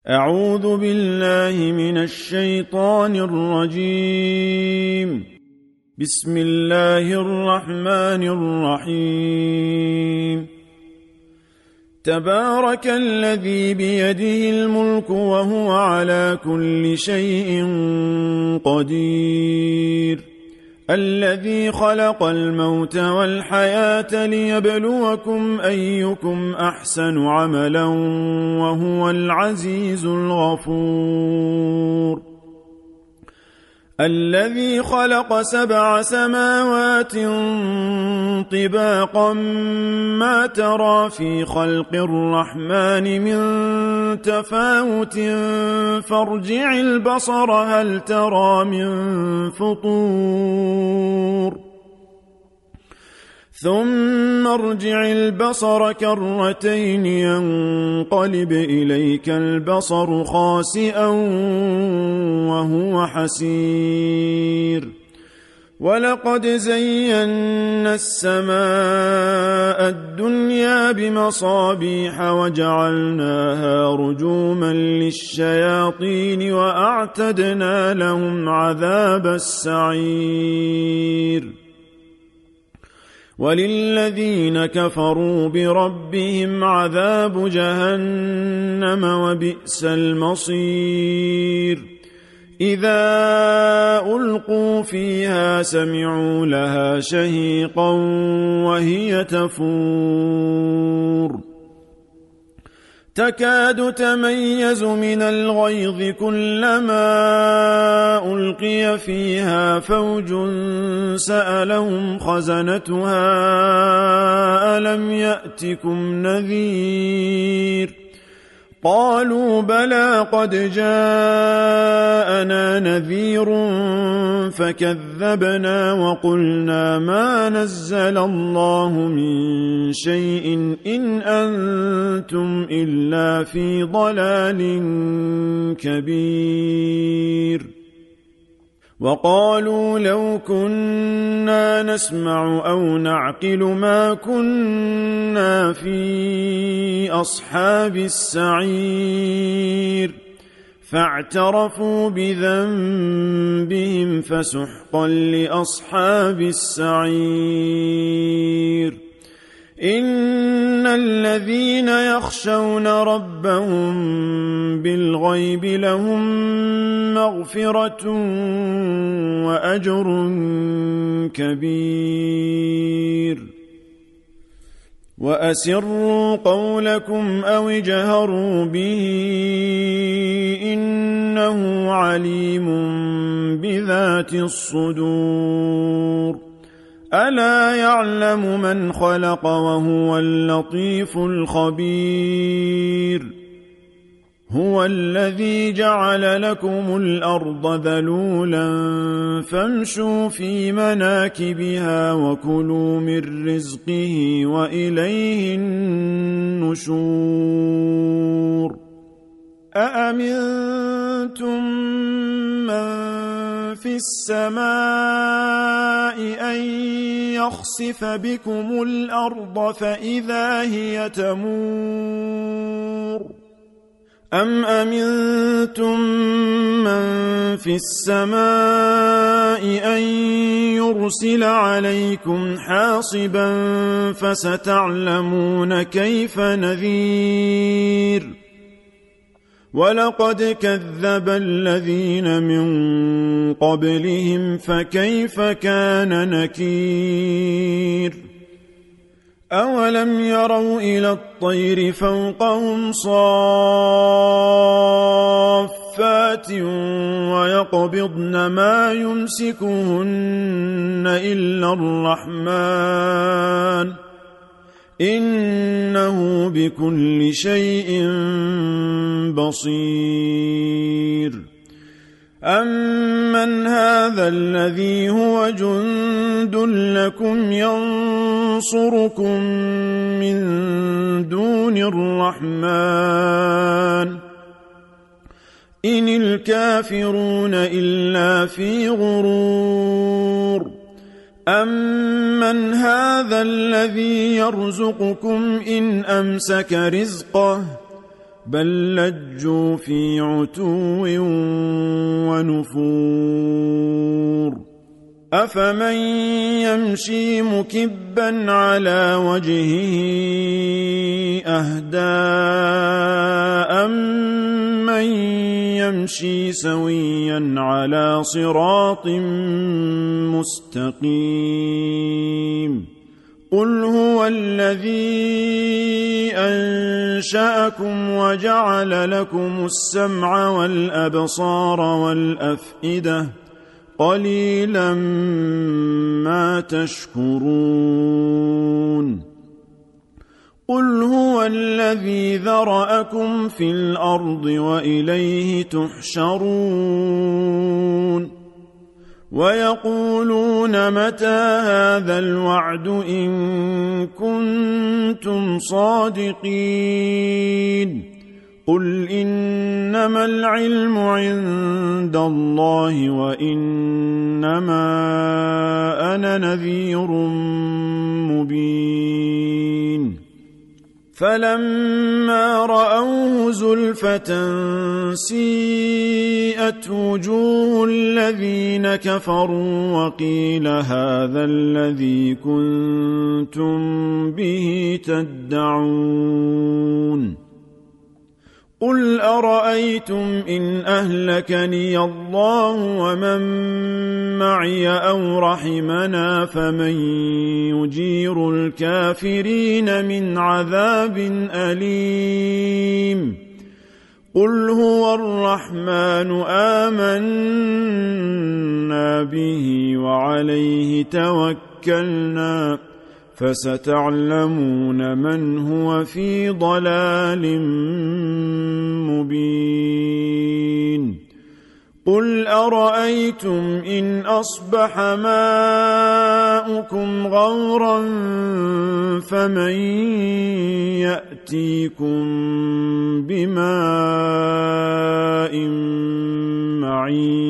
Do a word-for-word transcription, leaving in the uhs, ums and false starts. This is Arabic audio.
أعوذ بالله من الشيطان الرجيم. بسم الله الرحمن الرحيم. تبارك الذي بيده الملك وهو على كل شيء قدير، الذي خلق الموت والحياة ليبلوكم أيكم أحسن عملا وهو العزيز الغفور. الذي خلق سبع سماوات طباقا ما ترى في خلق الرحمن من تفاوت فارجع البصر هل ترى من فطور ثم ارجع البصر كرتين ينقلب إليك البصر خاسئا وهو حسير. ولقد زينا السماء الدنيا بمصابيح وجعلناها رجوما للشياطين وأعتدنا لهم عذاب السعير. وللذين كفروا بربهم عذاب جهنم وبئس المصير. إذا ألقوا فيها سمعوا لها شهيقا وهي تفور تكاد تميز من الغيظ كلما ألقي فيها فوج سألهم خزنتها ألم يأتكم نذير قالوا بلى قد جاءنا نذير فكذبنا وقلنا ما نزل الله من شيء إن أنتم إلا في ضلال كبير. وقالوا لو كنا نسمع أو نعقل ما كنا في أصحاب السعير فاعترفوا بذنبهم فسحقا لأصحاب السعير. إن الذين يخشون ربهم بالغيب لهم مغفرة وأجر كبير. وأسروا قولكم أو اجهروا به إنه عليم بذات الصدور. ألا يعلم من خلق وهو اللطيف الخبير. هو الذي جعل لكم الأرض ذلولا فامشوا في مناكبها وكلوا من رزقه وإليه النشور. أأمنتم من في السماء أن يخسف بكم الأرض فإذا هي تمور أم أمنتم من في السماء أن يرسل عليكم حاصبا فستعلمون كيف نذير. ولقد كذب الذين من قبلهم فكيف كان نكير. أولم يروا إلى الطير فوقهم صافات ويقبضن ما يمسكهن إلا الرحمن إنه بكل شيء بصير. أمن هذا الذي هو جند لكم ينصركم من دون الرحمن إن الكافرون إلا في غرور. أمن هذا الذي يرزقكم إن أمسك رزقه بل لجوا في عتو ونفور أفمن يمشي مكبا على وجهه أهدى أمن يمشي سويا على صراط مستقيم قل هو الذي أنشأكم وجعل لكم السمع والأبصار والأفئدة قليلا ما تشكرون قل هو الذي ذرأكم في الأرض وإليه تحشرون ويقولون متى هذا الوعد إن كنتم صادقين قل إنما العلم عند الله وإنما أنا نذير مبين فلما رأوه زلفة سيئت وجوه الذين كفروا وقيل هذا الذي كنتم به تدعون قل أرأيتم إن أهلكني الله ومن معي أو رحمنا فمن يجير الكافرين من عذاب أليم قل هو الرحمن آمنا به وعليه توكلنا فستعلمون من هو في ضلال مبين قل أرأيتم إن أصبح ماؤكم غورا فمن يأتيكم بماء معين